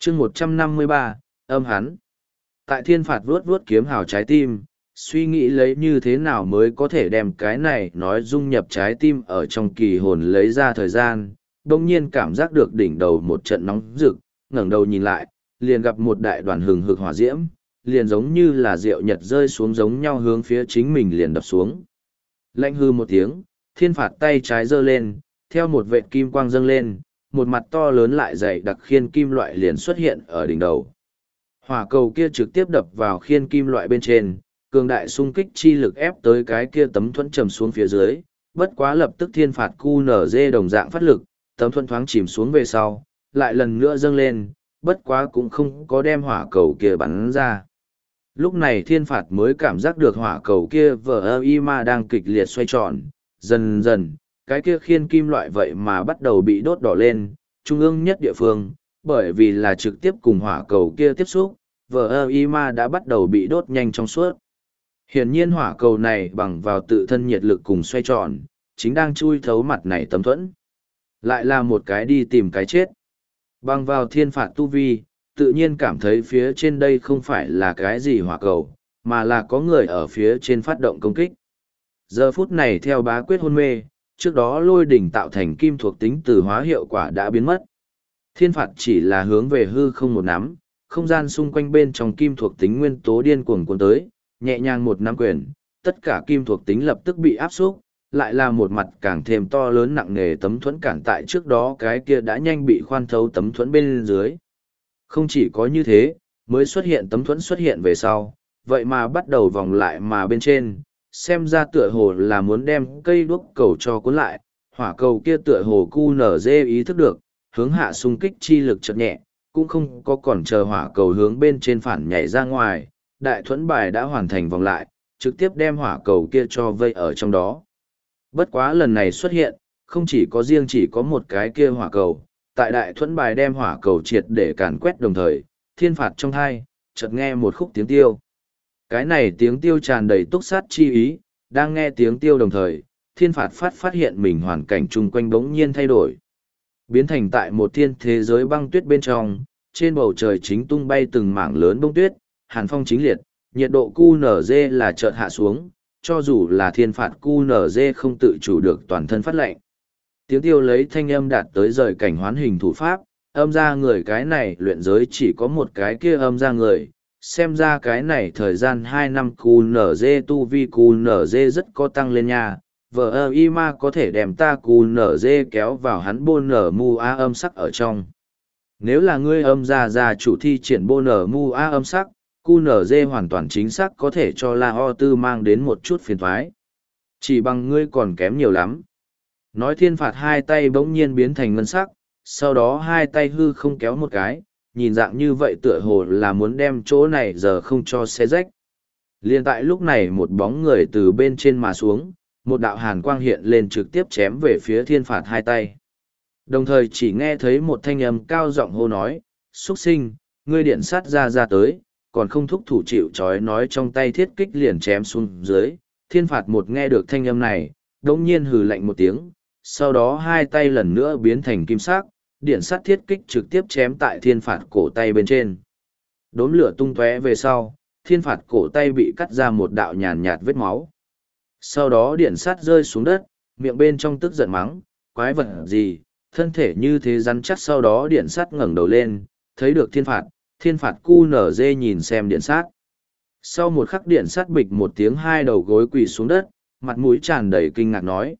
chương 153, âm hắn. Tại thiên phạt vuốt vuốt kiếm hào trái tim, suy nghĩ lấy như thế nào mới có thể đem cái này nói dung nhập trái tim ở trong kỳ hồn lấy ra thời gian, đông nhiên cảm giác được đỉnh đầu một trận nóng rực, ngẩng đầu nhìn lại, liền gặp một đại đoàn hừng hực hỏa diễm, liền giống như là rượu nhật rơi xuống giống nhau hướng phía chính mình liền đập xuống. Lạnh hư một tiếng, thiên phạt tay trái giơ lên, theo một vệt kim quang dâng lên, một mặt to lớn lại dày đặc khiên kim loại liền xuất hiện ở đỉnh đầu. Hỏa cầu kia trực tiếp đập vào khiên kim loại bên trên, cường đại xung kích chi lực ép tới cái kia tấm thuẫn trầm xuống phía dưới, bất quá lập tức thiên phạt QNZ đồng dạng phát lực, tấm thuẫn thoáng chìm xuống về sau, lại lần nữa dâng lên, bất quá cũng không có đem hỏa cầu kia bắn ra. Lúc này thiên phạt mới cảm giác được hỏa cầu kia vờ ma đang kịch liệt xoay tròn, dần dần, cái kia khiên kim loại vậy mà bắt đầu bị đốt đỏ lên, trung ương nhất địa phương, bởi vì là trực tiếp cùng hỏa cầu kia tiếp xúc, vờ ma đã bắt đầu bị đốt nhanh trong suốt. Hiển nhiên hỏa cầu này bằng vào tự thân nhiệt lực cùng xoay tròn, chính đang chui thấu mặt này tấm thuẫn. Lại là một cái đi tìm cái chết. Bằng vào thiên phạt tu vi, tự nhiên cảm thấy phía trên đây không phải là cái gì hỏa cầu, mà là có người ở phía trên phát động công kích. Giờ phút này theo bá quyết hôn mê, trước đó lôi đỉnh tạo thành kim thuộc tính từ hóa hiệu quả đã biến mất. Thiên phạt chỉ là hướng về hư không một nắm, không gian xung quanh bên trong kim thuộc tính nguyên tố điên cuồng cuốn tới, nhẹ nhàng một nắm quyền, tất cả kim thuộc tính lập tức bị áp xúc, lại là một mặt càng thêm to lớn nặng nề tấm thuẫn cản tại trước đó cái kia đã nhanh bị khoan thấu tấm thuẫn bên dưới. Không chỉ có như thế, mới xuất hiện tấm thuẫn xuất hiện về sau, vậy mà bắt đầu vòng lại mà bên trên, xem ra tựa hồ là muốn đem cây đuốc cầu cho cuốn lại, hỏa cầu kia tựa hồ QNZ ý thức được, hướng hạ xung kích chi lực chợt nhẹ, cũng không có còn chờ hỏa cầu hướng bên trên phản nhảy ra ngoài, đại thuẫn bài đã hoàn thành vòng lại, trực tiếp đem hỏa cầu kia cho vây ở trong đó. Bất quá lần này xuất hiện, không chỉ có riêng chỉ có một cái kia hỏa cầu, tại đại thuẫn bài đem hỏa cầu triệt để càn quét đồng thời, thiên phạt trong hai, chợt nghe một khúc tiếng tiêu. Cái này tiếng tiêu tràn đầy túc sát chi ý, đang nghe tiếng tiêu đồng thời, thiên phạt phát hiện mình hoàn cảnh chung quanh bỗng nhiên thay đổi. Biến thành tại một thiên thế giới băng tuyết bên trong, trên bầu trời chính tung bay từng mảng lớn bông tuyết, hàn phong chính liệt, nhiệt độ QNZ là chợt hạ xuống, cho dù là thiên phạt QNZ không tự chủ được toàn thân phát lệnh. Tiếng tiêu lấy thanh âm đạt tới rời cảnh hoán hình thủ pháp, âm ra người cái này luyện giới chỉ có một cái kia âm ra người, xem ra cái này thời gian 2 năm QNZ tu vi QNZ rất có tăng lên nha, vợ ma có thể đem ta QNZ kéo vào hắn bô nở mu a âm sắc ở trong. Nếu là ngươi âm ra chủ thi triển bô nở mu a âm sắc, QNZ hoàn toàn chính xác có thể cho La Ho Tư mang đến một chút phiền thoái. Chỉ bằng ngươi còn kém nhiều lắm. Nói thiên phạt hai tay bỗng nhiên biến thành ngân sắc, sau đó hai tay hư không kéo một cái, nhìn dạng như vậy tựa hồ là muốn đem chỗ này giờ không cho xé rách. Liên tại lúc này một bóng người từ bên trên mà xuống, một đạo hàn quang hiện lên trực tiếp chém về phía thiên phạt hai tay. Đồng thời chỉ nghe thấy một thanh âm cao giọng hô nói, xuất sinh, ngươi điện sát ra tới, còn không thúc thủ chịu trói nói trong tay thiết kích liền chém xuống dưới. Thiên phạt một nghe được thanh âm này, đống nhiên hừ lạnh một tiếng, sau đó hai tay lần nữa biến thành kim sắc, điện sắt thiết kích trực tiếp chém tại thiên phạt cổ tay bên trên. Đốm lửa tung tóe về sau, thiên phạt cổ tay bị cắt ra một đạo nhàn nhạt vết máu. Sau đó điện sắt rơi xuống đất, miệng bên trong tức giận mắng, quái vật gì, thân thể như thế rắn chắc. Sau đó điện sắt ngẩng đầu lên, thấy được thiên phạt QNZ nhìn xem điện sắt. Sau một khắc điện sắt bịch một tiếng hai đầu gối quỳ xuống đất, mặt mũi tràn đầy kinh ngạc nói,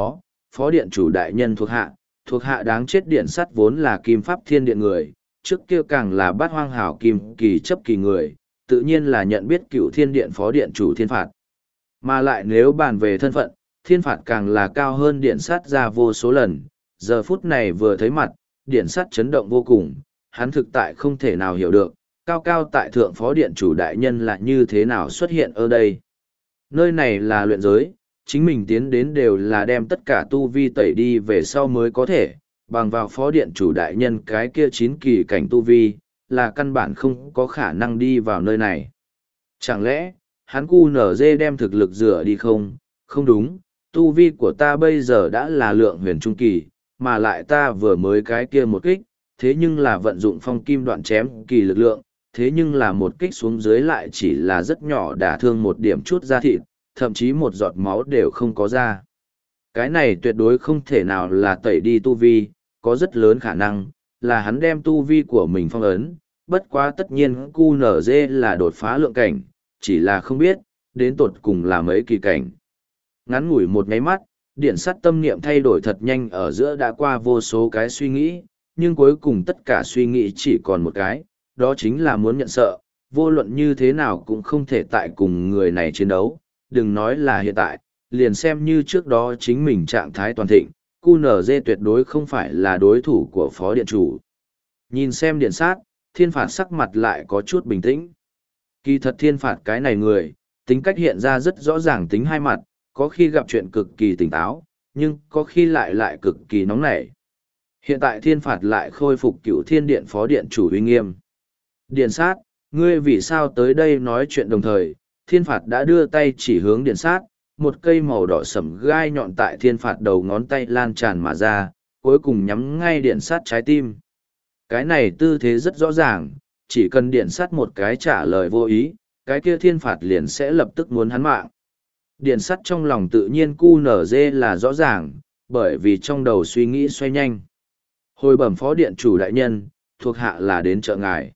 phó điện chủ đại nhân thuộc hạ đáng chết. Điện sắt vốn là kim pháp thiên điện người, trước kia càng là bát hoang hảo kim kỳ chấp kỳ người, tự nhiên là nhận biết cựu thiên điện phó điện chủ thiên phạt. Mà lại nếu bàn về thân phận, thiên phạt càng là cao hơn điện sắt ra vô số lần, giờ phút này vừa thấy mặt, điện sắt chấn động vô cùng, hắn thực tại không thể nào hiểu được, cao tại thượng phó điện chủ đại nhân là như thế nào xuất hiện ở đây. Nơi này là luyện giới, chính mình tiến đến đều là đem tất cả tu vi tẩy đi về sau mới có thể, bằng vào phó điện chủ đại nhân cái kia 9 kỳ cảnh tu vi, là căn bản không có khả năng đi vào nơi này. Chẳng lẽ, hắn QNZ đem thực lực rửa đi không? Không đúng, tu vi của ta bây giờ đã là lượng huyền trung kỳ, mà lại ta vừa mới cái kia một kích, thế nhưng là vận dụng phong kim đoạn chém kỳ lực lượng, thế nhưng là một kích xuống dưới lại chỉ là rất nhỏ đả thương một điểm chút da thịt, thậm chí một giọt máu đều không có ra. Cái này tuyệt đối không thể nào là tẩy đi tu vi, có rất lớn khả năng, là hắn đem tu vi của mình phong ấn, bất quá tất nhiên QNZ là đột phá lượng cảnh, chỉ là không biết, đến tột cùng là mấy kỳ cảnh. Ngắn ngủi một nháy mắt, điện sắt tâm niệm thay đổi thật nhanh ở giữa đã qua vô số cái suy nghĩ, nhưng cuối cùng tất cả suy nghĩ chỉ còn một cái, đó chính là muốn nhận sợ, vô luận như thế nào cũng không thể tại cùng người này chiến đấu, đừng nói là hiện tại, liền xem như trước đó chính mình trạng thái toàn thịnh, QNZ tuyệt đối không phải là đối thủ của phó điện chủ. Nhìn xem điện sát, thiên phạt sắc mặt lại có chút bình tĩnh. Kỳ thật thiên phạt cái này người, tính cách hiện ra rất rõ ràng tính hai mặt, có khi gặp chuyện cực kỳ tỉnh táo, nhưng có khi lại cực kỳ nóng nảy. Hiện tại thiên phạt lại khôi phục cựu thiên điện phó điện chủ uy nghiêm. Điện sát, ngươi vì sao tới đây nói chuyện đồng thời, thiên phạt đã đưa tay chỉ hướng điện sát, một cây màu đỏ sẫm gai nhọn tại thiên phạt đầu ngón tay lan tràn mà ra, cuối cùng nhắm ngay điện sát trái tim. Cái này tư thế rất rõ ràng, chỉ cần điện sát một cái trả lời vô ý, cái kia thiên phạt liền sẽ lập tức muốn hắn mạng. Điện sắt trong lòng tự nhiên QNZ là rõ ràng, bởi vì trong đầu suy nghĩ xoay nhanh. Hồi bẩm phó điện chủ đại nhân, thuộc hạ là đến trợ ngài.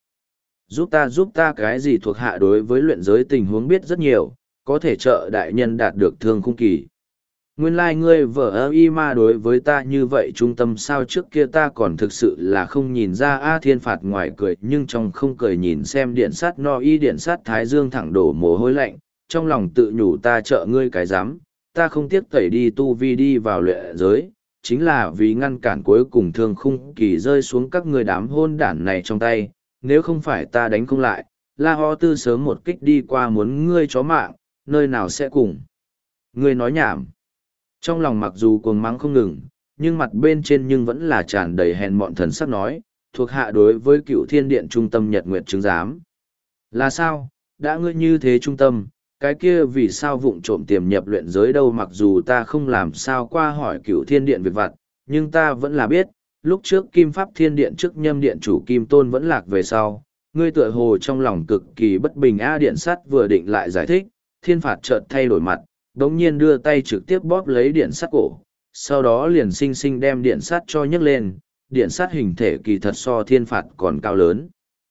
Giúp ta cái gì thuộc hạ đối với luyện giới tình huống biết rất nhiều, có thể trợ đại nhân đạt được thương khung kỳ. Nguyên lai ngươi vợ y ma đối với ta như vậy trung tâm sao trước kia ta còn thực sự là không nhìn ra A thiên phạt ngoài cười nhưng trong không cười nhìn xem điện sát no y điện sát thái dương thẳng đổ mồ hôi lạnh, trong lòng tự nhủ ta trợ ngươi cái dám, ta không tiếc tẩy đi tu vi đi vào luyện giới, chính là vì ngăn cản cuối cùng thương khung kỳ rơi xuống các người đám hôn đản này trong tay, nếu không phải ta đánh không lại, La Ho Tư sớm một kích đi qua muốn ngươi chó mạng, nơi nào sẽ cùng. Ngươi nói nhảm. Trong lòng mặc dù cuồng mắng không ngừng, nhưng mặt bên trên nhưng vẫn là tràn đầy hèn mọn thần sắc nói, thuộc hạ đối với cựu thiên điện trung tâm nhật nguyệt chứng giám. Là sao, đã ngươi như thế trung tâm, cái kia vì sao vụng trộm tiềm nhập luyện giới đâu mặc dù ta không làm sao qua hỏi cựu thiên điện việc vặt, nhưng ta vẫn là biết, lúc trước kim pháp thiên điện trước nhâm điện chủ kim tôn vẫn lạc về sau, ngươi tựa hồ trong lòng cực kỳ bất bình a điện sắt vừa định lại giải thích, thiên phạt chợt thay đổi mặt, đống nhiên đưa tay trực tiếp bóp lấy điện sắt cổ, sau đó liền xinh xinh đem điện sắt cho nhấc lên, điện sắt hình thể kỳ thật so thiên phạt còn cao lớn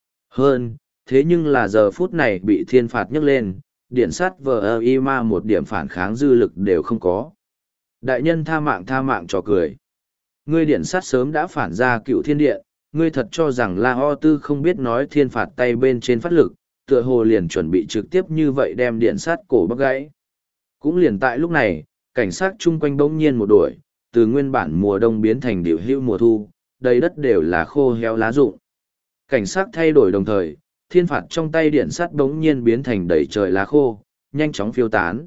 hơn, thế nhưng là giờ phút này bị thiên phạt nhấc lên, điện sắt vờ y ma một điểm phản kháng dư lực đều không có. Đại nhân tha mạng cho cười. Ngươi điện sắt sớm đã phản ra cựu thiên điện, ngươi thật cho rằng La Ho Tư không biết nói thiên phạt tay bên trên phát lực, tựa hồ liền chuẩn bị trực tiếp như vậy đem điện sắt cổ bắt gãy. Cũng liền tại lúc này, cảnh sát chung quanh bỗng nhiên một đổi, từ nguyên bản mùa đông biến thành điều hưu mùa thu, đầy đất đều là khô héo lá rụng. Cảnh sát thay đổi đồng thời, thiên phạt trong tay điện sắt bỗng nhiên biến thành đầy trời lá khô, nhanh chóng phiêu tán.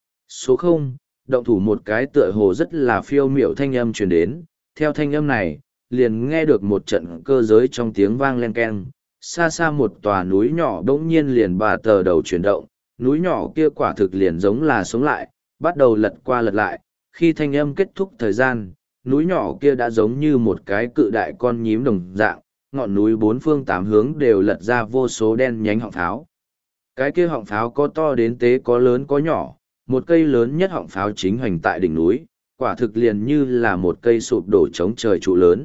Số 0, động thủ một cái tựa hồ rất là phiêu miểu thanh âm truyền đến, theo thanh âm này, liền nghe được một trận cơ giới trong tiếng vang len keng, xa xa một tòa núi nhỏ bỗng nhiên liền bà tờ đầu chuyển động, núi nhỏ kia quả thực liền giống là sống lại, bắt đầu lật qua lật lại, khi thanh âm kết thúc thời gian, núi nhỏ kia đã giống như một cái cự đại con nhím đồng dạng, ngọn núi bốn phương tám hướng đều lật ra vô số đen nhánh họng pháo. Cái kia họng pháo có to đến tế có lớn có nhỏ, một cây lớn nhất họng pháo chính hoành tại đỉnh núi, quả thực liền như là một cây sụp đổ chống trời trụ lớn.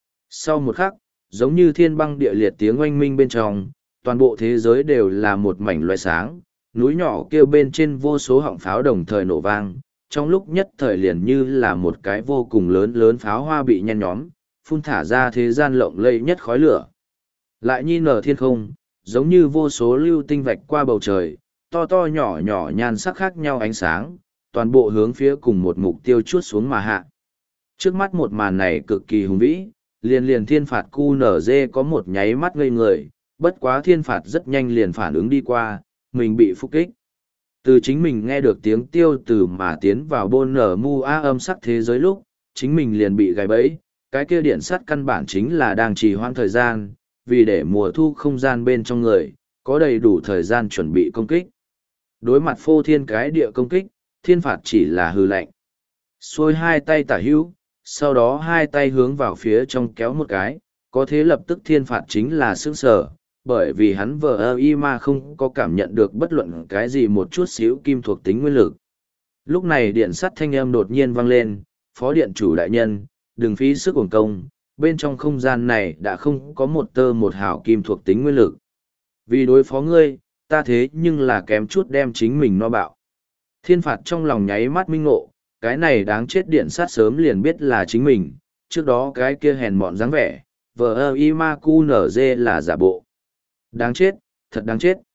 Sau một khắc, giống như thiên băng địa liệt tiếng oanh minh bên trong, toàn bộ thế giới đều là một mảnh loé sáng, núi nhỏ kia bên trên vô số họng pháo đồng thời nổ vang, trong lúc nhất thời liền như là một cái vô cùng lớn lớn pháo hoa bị nhen nhóm, phun thả ra thế gian lộng lẫy nhất khói lửa. Lại nhìn ở thiên không, giống như vô số lưu tinh vạch qua bầu trời, to to nhỏ nhỏ nhan sắc khác nhau ánh sáng, toàn bộ hướng phía cùng một mục tiêu chuốt xuống mà hạ. Trước mắt một màn này cực kỳ hùng vĩ, liền thiên phạt QNZ có một nháy mắt ngây người, bất quá thiên phạt rất nhanh liền phản ứng đi qua, mình bị phục kích. Từ chính mình nghe được tiếng tiêu từ mà tiến vào bôn nở mu a âm sắc thế giới lúc, chính mình liền bị gài bẫy, cái kia điện sắt căn bản chính là đang trì hoãn thời gian, vì để mùa thu không gian bên trong người, có đầy đủ thời gian chuẩn bị công kích. Đối mặt phô thiên cái địa công kích, thiên phạt chỉ là hư lạnh. Xuôi hai tay tả hữu, sau đó hai tay hướng vào phía trong kéo một cái, có thế lập tức thiên phạt chính là sững sờ, bởi vì hắn vờ ơ y ma không có cảm nhận được bất luận cái gì một chút xíu kim thuộc tính nguyên lực. Lúc này điện sắt thanh âm đột nhiên vang lên, phó điện chủ đại nhân, đừng phí sức uổng công, bên trong không gian này đã không có một tơ một hào kim thuộc tính nguyên lực. Vì đối phó ngươi, ta thế nhưng là kém chút đem chính mình no bạo. Thiên phạt trong lòng nháy mắt minh ngộ, cái này đáng chết điện sát sớm liền biết là chính mình, trước đó cái kia hèn mọn dáng vẻ, vờ ơ y ma cu nở dê là giả bộ. Đáng chết, thật đáng chết.